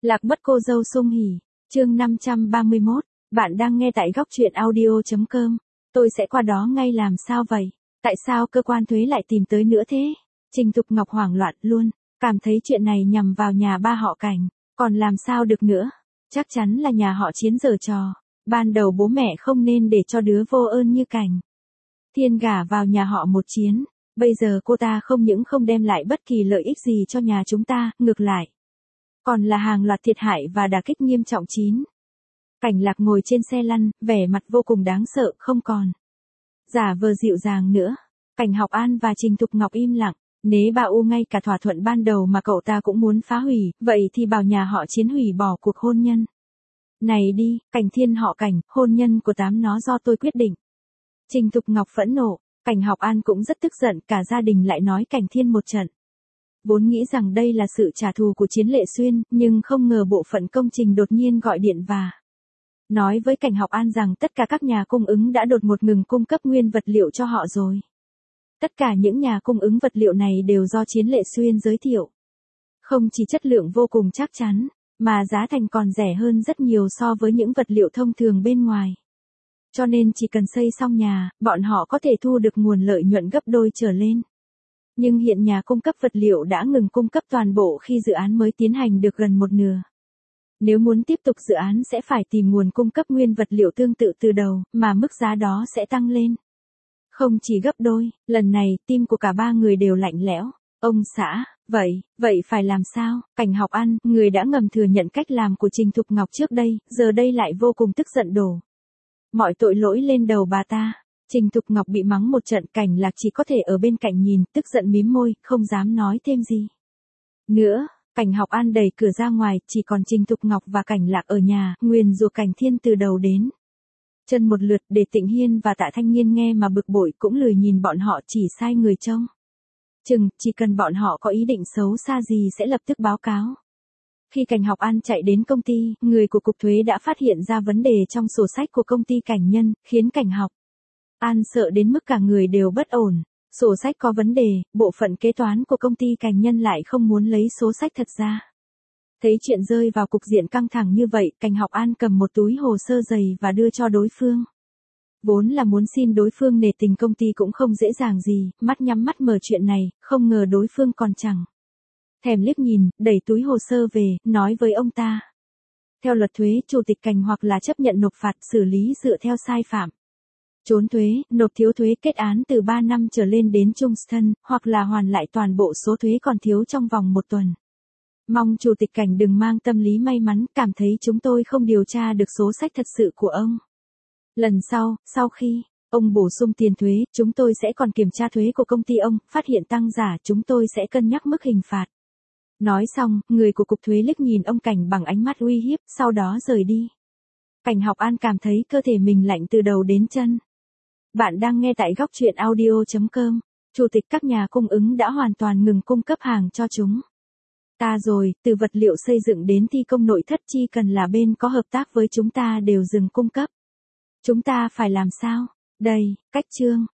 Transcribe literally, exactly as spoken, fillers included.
Lạc mất cô dâu sung hỉ, chương năm trăm ba mươi mốt, bạn đang nghe tại góc truyện audio.com. Tôi sẽ qua đó ngay làm sao vậy? Tại sao cơ quan thuế lại tìm tới nữa thế? Trình Thục Ngọc hoảng loạn luôn, cảm thấy chuyện này nhằm vào nhà ba họ Cảnh, còn làm sao được nữa? Chắc chắn là nhà họ Chiến giở trò, ban đầu bố mẹ không nên để cho đứa vô ơn như Cảnh Thiên gả vào nhà họ một Chiến, bây giờ cô ta không những không đem lại bất kỳ lợi ích gì cho nhà chúng ta, ngược lại còn là hàng loạt thiệt hại và đả kích nghiêm trọng. Chín. Cảnh Lạc ngồi trên xe lăn, vẻ mặt vô cùng đáng sợ, không còn giả vờ dịu dàng nữa. Cảnh Học An và Trình Thục Ngọc im lặng, nếu bà U ngay cả thỏa thuận ban đầu mà cậu ta cũng muốn phá hủy, vậy thì bảo nhà họ Chiến hủy bỏ cuộc hôn nhân này đi. Cảnh Thiên họ Cảnh, hôn nhân của tám nó do tôi quyết định. Trình Thục Ngọc phẫn nộ, Cảnh Học An cũng rất tức giận, cả gia đình lại nói Cảnh Thiên một trận. Vốn nghĩ rằng đây là sự trả thù của Chiến Lệ Xuyên, nhưng không ngờ bộ phận công trình đột nhiên gọi điện và nói với Cảnh Học An rằng tất cả các nhà cung ứng đã đột ngột ngừng cung cấp nguyên vật liệu cho họ rồi. Tất cả những nhà cung ứng vật liệu này đều do Chiến Lệ Xuyên giới thiệu. Không chỉ chất lượng vô cùng chắc chắn, mà giá thành còn rẻ hơn rất nhiều so với những vật liệu thông thường bên ngoài. Cho nên chỉ cần xây xong nhà, bọn họ có thể thu được nguồn lợi nhuận gấp đôi trở lên. Nhưng hiện nhà cung cấp vật liệu đã ngừng cung cấp toàn bộ khi dự án mới tiến hành được gần một nửa. Nếu muốn tiếp tục dự án sẽ phải tìm nguồn cung cấp nguyên vật liệu tương tự từ đầu, mà mức giá đó sẽ tăng lên. Không chỉ gấp đôi, lần này, tim của cả ba người đều lạnh lẽo. Ông xã, vậy, vậy phải làm sao? Cảnh Học An, người đã ngầm thừa nhận cách làm của Trình Thục Ngọc trước đây, giờ đây lại vô cùng tức giận đổ mọi tội lỗi lên đầu bà ta. Trình Thục Ngọc bị mắng một trận, Cảnh Lạc chỉ có thể ở bên cạnh nhìn, tức giận mím môi, không dám nói thêm gì nữa. Cảnh Học An đẩy cửa ra ngoài, chỉ còn Trình Thục Ngọc và Cảnh Lạc ở nhà, nguyền rủa Cảnh Thiên từ đầu đến chân một lượt, để Tịnh Hiên và Tạ Thanh Niên nghe mà bực bội, cũng lười nhìn bọn họ, chỉ sai người trông chừng, chỉ cần bọn họ có ý định xấu xa gì sẽ lập tức báo cáo. Khi Cảnh Học An chạy đến công ty, người của cục thuế đã phát hiện ra vấn đề trong sổ sách của công ty Cảnh Nhân, khiến Cảnh Học An sợ đến mức cả người đều bất ổn. Sổ sách có vấn đề, bộ phận kế toán của công ty Cảnh Nhân lại không muốn lấy số sách thật ra. Thấy chuyện rơi vào cục diện căng thẳng như vậy, Cảnh Học An cầm một túi hồ sơ dày và đưa cho đối phương. Vốn là muốn xin đối phương nể tình công ty cũng không dễ dàng gì, mắt nhắm mắt mở chuyện này, không ngờ đối phương còn chẳng thèm liếc nhìn, đẩy túi hồ sơ về, nói với ông ta. Theo luật thuế, chủ tịch Cảnh hoặc là chấp nhận nộp phạt, xử lý dựa theo sai phạm, trốn thuế, nộp thiếu thuế, kết án từ ba năm trở lên đến chung thân, hoặc là hoàn lại toàn bộ số thuế còn thiếu trong vòng một tuần. Mong chủ tịch Cảnh đừng mang tâm lý may mắn, cảm thấy chúng tôi không điều tra được số sách thật sự của ông. Lần sau, sau khi ông bổ sung tiền thuế, chúng tôi sẽ còn kiểm tra thuế của công ty ông, phát hiện tăng giả chúng tôi sẽ cân nhắc mức hình phạt. Nói xong, người của cục thuế liếc nhìn ông Cảnh bằng ánh mắt uy hiếp, sau đó rời đi. Cảnh Học An cảm thấy cơ thể mình lạnh từ đầu đến chân. Bạn đang nghe tại góc truyện audio.com. Chủ tịch các nhà cung ứng đã hoàn toàn ngừng cung cấp hàng cho chúng ta rồi, từ vật liệu xây dựng đến thi công nội thất, chỉ cần là bên có hợp tác với chúng ta đều dừng cung cấp. Chúng ta phải làm sao? Đây, cách chương.